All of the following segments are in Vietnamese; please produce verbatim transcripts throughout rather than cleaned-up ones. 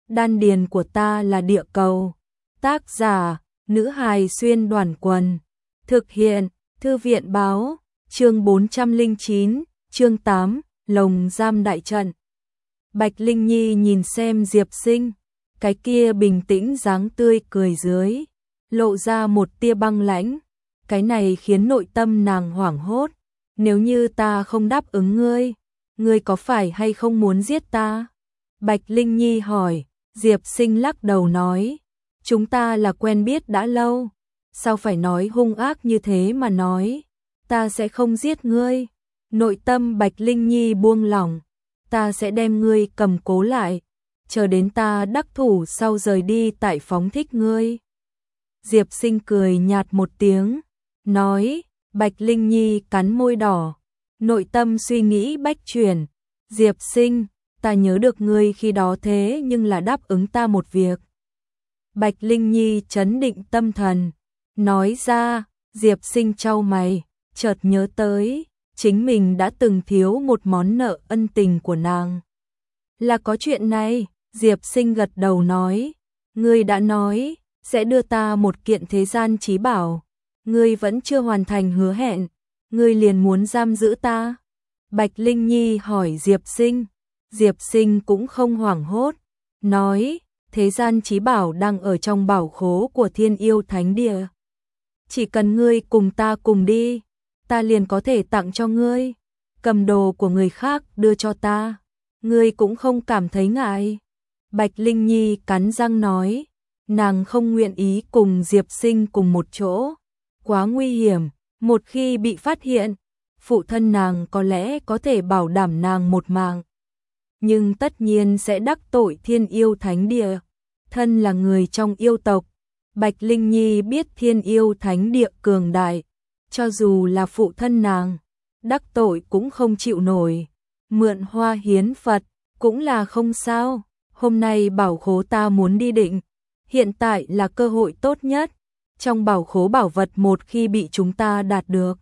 đan điền của ta là địa cầu. Tác giả, nữ hài xuyên đoàn quần. Thực hiện, thư viện báo, chương bốn trăm lẻ chín, chương tám, lồng giam đại trận. Bạch Linh Nhi nhìn xem Diệp Sinh, cái kia bình tĩnh dáng tươi cười dưới, lộ ra một tia băng lãnh. Cái này khiến nội tâm nàng hoảng hốt. Nếu như ta không đáp ứng ngươi, ngươi có phải hay không muốn giết ta? Bạch Linh Nhi hỏi. Diệp Sinh lắc đầu nói, chúng ta là quen biết đã lâu, sao phải nói hung ác như thế mà nói, ta sẽ không giết ngươi. Nội tâm Bạch Linh Nhi buông lỏng, ta sẽ đem ngươi cầm cố lại, chờ đến ta đắc thủ sau rời đi tại phóng thích ngươi. Diệp Sinh cười nhạt một tiếng, nói. Bạch Linh Nhi cắn môi đỏ, nội tâm suy nghĩ bách chuyển. Diệp Sinh, ta nhớ được ngươi khi đó thế nhưng là đáp ứng ta một việc. Bạch Linh Nhi trấn định tâm thần, nói ra. Diệp Sinh chau mày, chợt nhớ tới, chính mình đã từng thiếu một món nợ ân tình của nàng. Là có chuyện này, Diệp Sinh gật đầu nói, ngươi đã nói, sẽ đưa ta một kiện thế gian chí bảo. Ngươi vẫn chưa hoàn thành hứa hẹn, ngươi liền muốn giam giữ ta. Bạch Linh Nhi hỏi Diệp Sinh, Diệp Sinh cũng không hoảng hốt, nói, thế gian chí bảo đang ở trong bảo khố của Thiên Yêu Thánh Địa. Chỉ cần ngươi cùng ta cùng đi, ta liền có thể tặng cho ngươi, cầm đồ của người khác đưa cho ta, ngươi cũng không cảm thấy ngại. Bạch Linh Nhi cắn răng nói, nàng không nguyện ý cùng Diệp Sinh cùng một chỗ. Quá nguy hiểm, một khi bị phát hiện, phụ thân nàng có lẽ có thể bảo đảm nàng một mạng, nhưng tất nhiên sẽ đắc tội Thiên Yêu Thánh Địa. Thân là người trong yêu tộc, Bạch Linh Nhi biết Thiên Yêu Thánh Địa cường đại, cho dù là phụ thân nàng, đắc tội cũng không chịu nổi. Mượn hoa hiến Phật cũng là không sao. Hôm nay bảo khố ta muốn đi định, hiện tại là cơ hội tốt nhất. Trong bảo khố bảo vật một khi bị chúng ta đạt được,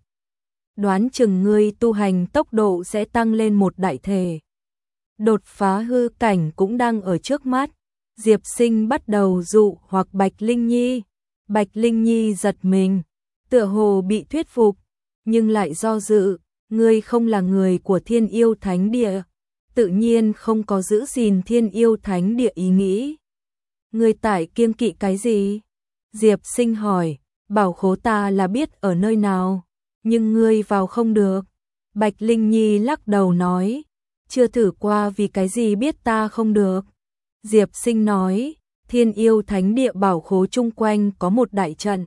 đoán chừng ngươi tu hành tốc độ sẽ tăng lên một đại thể. Đột phá hư cảnh cũng đang ở trước mắt. Diệp Sinh bắt đầu dụ hoặc Bạch Linh Nhi. Bạch Linh Nhi giật mình, tựa hồ bị thuyết phục, nhưng lại do dự. Ngươi không là người của Thiên Yêu Thánh Địa, tự nhiên không có giữ gìn Thiên Yêu Thánh Địa ý nghĩ. Ngươi tại kiêng kỵ cái gì? Diệp Sinh hỏi. Bảo khố ta là biết ở nơi nào, nhưng ngươi vào không được. Bạch Linh Nhi lắc đầu nói, chưa thử qua vì cái gì biết ta không được. Diệp Sinh nói, Thiên Yêu Thánh Địa bảo khố chung quanh có một đại trận,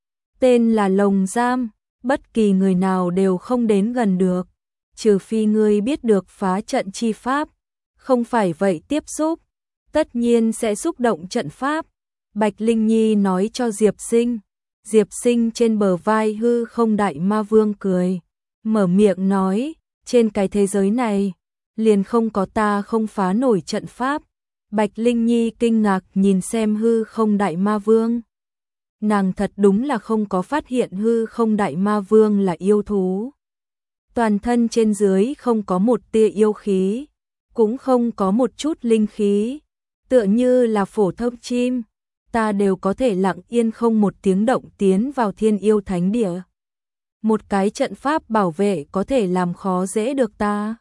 tên là lồng giam, bất kỳ người nào đều không đến gần được, trừ phi ngươi biết được phá trận chi pháp, không phải vậy tiếp xúc, tất nhiên sẽ xúc động trận pháp. Bạch Linh Nhi nói cho Diệp Sinh. Diệp Sinh trên bờ vai hư không đại ma vương cười, mở miệng nói, trên cái thế giới này, liền không có ta không phá nổi trận pháp. Bạch Linh Nhi kinh ngạc nhìn xem hư không đại ma vương. Nàng thật đúng là không có phát hiện hư không đại ma vương là yêu thú. Toàn thân trên dưới không có một tia yêu khí, cũng không có một chút linh khí, tựa như là phổ thông chim. Ta đều có thể lặng yên không một tiếng động tiến vào Thiên Yêu Thánh Địa. Một cái trận pháp bảo vệ có thể làm khó dễ được ta.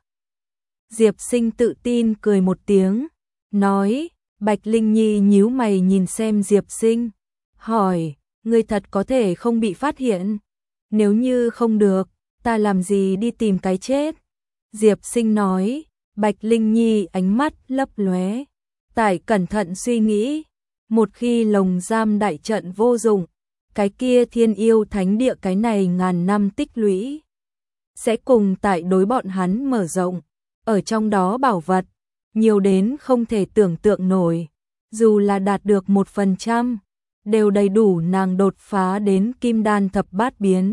Diệp Sinh tự tin cười một tiếng, nói. Bạch Linh Nhi nhíu mày nhìn xem Diệp Sinh, hỏi, ngươi thật có thể không bị phát hiện? Nếu như không được, ta làm gì đi tìm cái chết? Diệp Sinh nói. Bạch Linh Nhi ánh mắt lấp lóe, tại cẩn thận suy nghĩ. Một khi lồng giam đại trận vô dụng, cái kia Thiên Yêu Thánh Địa cái này ngàn năm tích lũy sẽ cùng tại đối bọn hắn mở rộng, ở trong đó bảo vật nhiều đến không thể tưởng tượng nổi, dù là đạt được một phần trăm, đều đầy đủ nàng đột phá đến kim đan thập bát biến.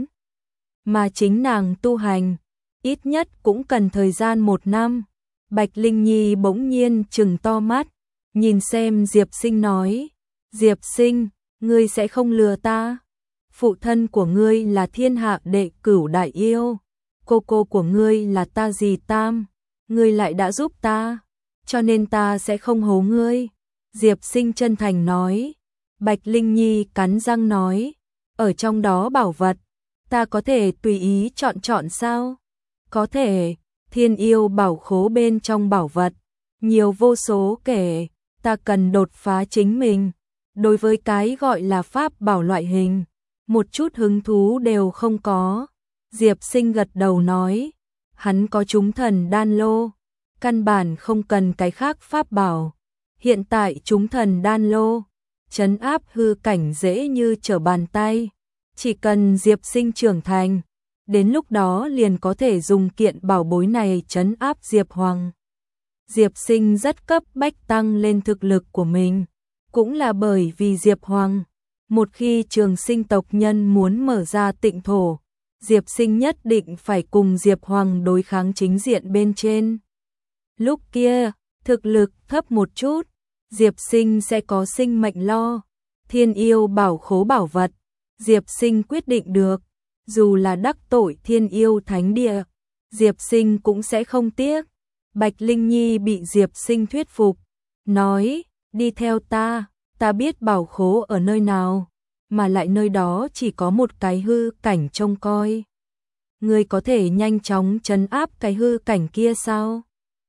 Mà chính nàng tu hành, ít nhất cũng cần thời gian một năm. Bạch Linh Nhi bỗng nhiên trừng to mắt, nhìn xem Diệp Sinh nói, Diệp Sinh, ngươi sẽ không lừa ta. Phụ thân của ngươi là thiên hạ đệ cửu đại yêu, cô cô của ngươi là ta dì Tam, ngươi lại đã giúp ta, cho nên ta sẽ không hố ngươi. Diệp Sinh chân thành nói. Bạch Linh Nhi cắn răng nói, ở trong đó bảo vật, ta có thể tùy ý chọn chọn sao? Có thể, Thiên Yêu bảo khố bên trong bảo vật, nhiều vô số kể, ta cần đột phá chính mình. Đối với cái gọi là pháp bảo loại hình, một chút hứng thú đều không có. Diệp Sinh gật đầu nói, hắn có chúng thần đan lô, căn bản không cần cái khác pháp bảo. Hiện tại chúng thần đan lô, trấn áp hư cảnh dễ như trở bàn tay. Chỉ cần Diệp Sinh trưởng thành, đến lúc đó liền có thể dùng kiện bảo bối này trấn áp Diệp Hoàng. Diệp Sinh rất cấp bách tăng lên thực lực của mình, cũng là bởi vì Diệp Hoàng. Một khi Trường Sinh tộc nhân muốn mở ra tịnh thổ, Diệp Sinh nhất định phải cùng Diệp Hoàng đối kháng chính diện bên trên. Lúc kia, thực lực thấp một chút, Diệp Sinh sẽ có sinh mệnh lo. Thiên Yêu bảo khố bảo vật, Diệp Sinh quyết định được, dù là đắc tội Thiên Yêu thánh địa, Diệp Sinh cũng sẽ không tiếc. Bạch Linh Nhi bị Diệp Sinh thuyết phục, nói, đi theo ta, ta biết bảo khố ở nơi nào, mà lại nơi đó chỉ có một cái hư cảnh trông coi. Ngươi có thể nhanh chóng trấn áp cái hư cảnh kia sao?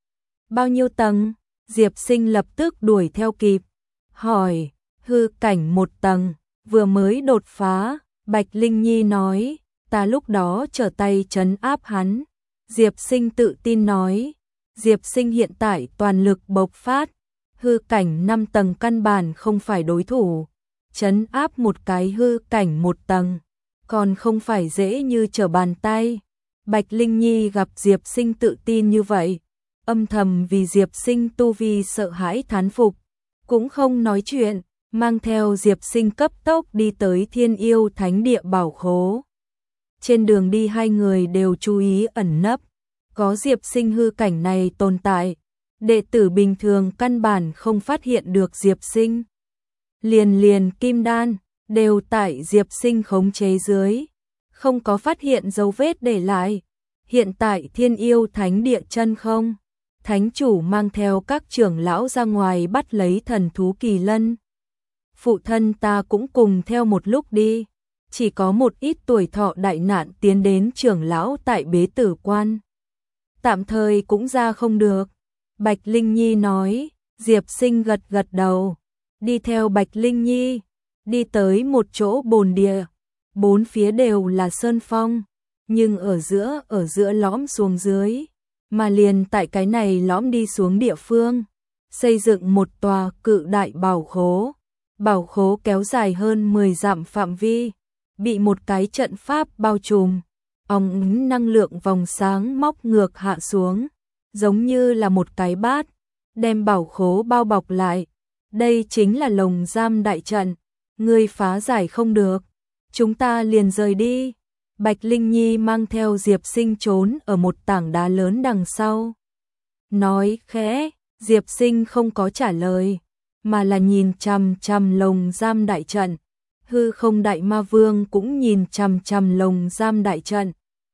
Bao nhiêu tầng? Diệp Sinh lập tức đuổi theo kịp, hỏi, hư cảnh một tầng, vừa mới đột phá. Bạch Linh Nhi nói, ta lúc đó trở tay trấn áp hắn. Diệp Sinh tự tin nói, Diệp Sinh hiện tại toàn lực bộc phát, hư cảnh năm tầng căn bản không phải đối thủ, trấn áp một cái hư cảnh một tầng, còn không phải dễ như trở bàn tay. Bạch Linh Nhi gặp Diệp Sinh tự tin như vậy, âm thầm vì Diệp Sinh tu vi sợ hãi thán phục, cũng không nói chuyện, mang theo Diệp Sinh cấp tốc đi tới Thiên Yêu thánh địa bảo khố. Trên đường đi hai người đều chú ý ẩn nấp, có Diệp Sinh hư cảnh này tồn tại, đệ tử bình thường căn bản không phát hiện được Diệp Sinh. Liền liền kim đan, đều tại Diệp Sinh khống chế dưới, không có phát hiện dấu vết để lại. Hiện tại Thiên Yêu thánh địa chân không, thánh chủ mang theo các trưởng lão ra ngoài bắt lấy thần thú kỳ lân. Phụ thân ta cũng cùng theo một lúc đi, chỉ có một ít tuổi thọ đại nạn tiến đến trưởng lão tại bế tử quan, tạm thời cũng ra không được. Bạch Linh Nhi nói. Diệp Sinh gật gật đầu, đi theo Bạch Linh Nhi, đi tới một chỗ bồn địa, bốn phía đều là sơn phong, nhưng ở giữa ở giữa lõm xuống dưới, mà liền tại cái này lõm đi xuống địa phương, xây dựng một tòa cự đại bảo khố. Bảo khố kéo dài hơn mười dặm phạm vi, bị một cái trận pháp bao trùm, óng năng lượng vòng sáng móc ngược hạ xuống, giống như là một cái bát, đem bảo khố bao bọc lại. Đây chính là lồng giam đại trận, ngươi phá giải không được, chúng ta liền rời đi. Bạch Linh Nhi mang theo Diệp Sinh trốn ở một tảng đá lớn đằng sau. Nói khẽ, Diệp Sinh không có trả lời, mà là nhìn chằm chằm lồng giam đại trận. Hư Không Đại Ma Vương cũng nhìn chằm chằm lồng giam đại trận.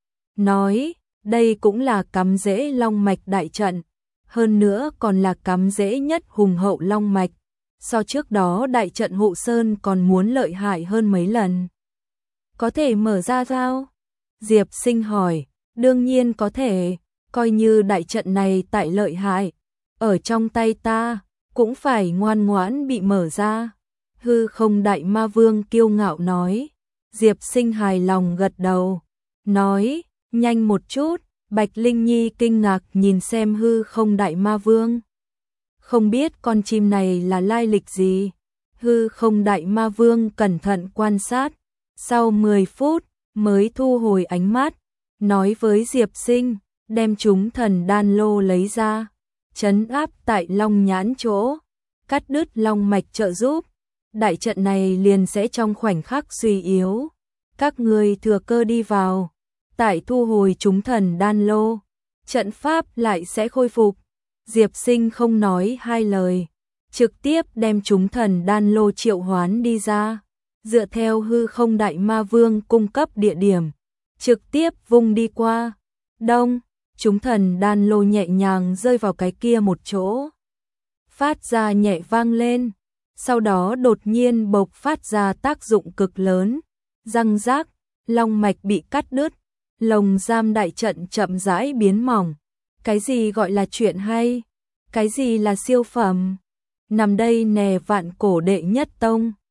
Nói, đây cũng là cắm rễ long mạch đại trận, hơn nữa còn là cắm rễ nhất hùng hậu long mạch. So trước đó đại trận hộ sơn còn muốn lợi hại hơn mấy lần. Có thể mở ra sao? Diệp Sinh hỏi. Đương nhiên có thể, coi như đại trận này tại lợi hại, ở trong tay ta, cũng phải ngoan ngoãn bị mở ra. Hư Không Đại Ma Vương kiêu ngạo nói. Diệp Sinh hài lòng gật đầu, nói, nhanh một chút. Bạch Linh Nhi kinh ngạc nhìn xem Hư Không Đại Ma Vương. Không biết con chim này là lai lịch gì. Hư Không Đại Ma Vương cẩn thận quan sát, sau mười phút mới thu hồi ánh mắt, nói với Diệp Sinh, đem chúng thần đan lô lấy ra, trấn áp tại long nhãn chỗ, cắt đứt long mạch trợ giúp. Đại trận này liền sẽ trong khoảnh khắc suy yếu. Các ngươi thừa cơ đi vào, tại thu hồi chúng thần đan lô, trận pháp lại sẽ khôi phục. Diệp Sinh không nói hai lời, trực tiếp đem chúng thần đan lô triệu hoán đi ra, dựa theo Hư Không Đại Ma Vương cung cấp địa điểm, trực tiếp vung đi qua. Đông, chúng thần đan lô nhẹ nhàng rơi vào cái kia một chỗ. phát ra nhẹ vang lên, sau đó đột nhiên bộc phát ra tác dụng cực lớn, răng rác, long mạch bị cắt đứt, lồng giam đại trận chậm rãi biến mỏng. Cái gì gọi là chuyện hay? Cái gì là siêu phẩm? Nằm đây nè vạn cổ đệ nhất tông.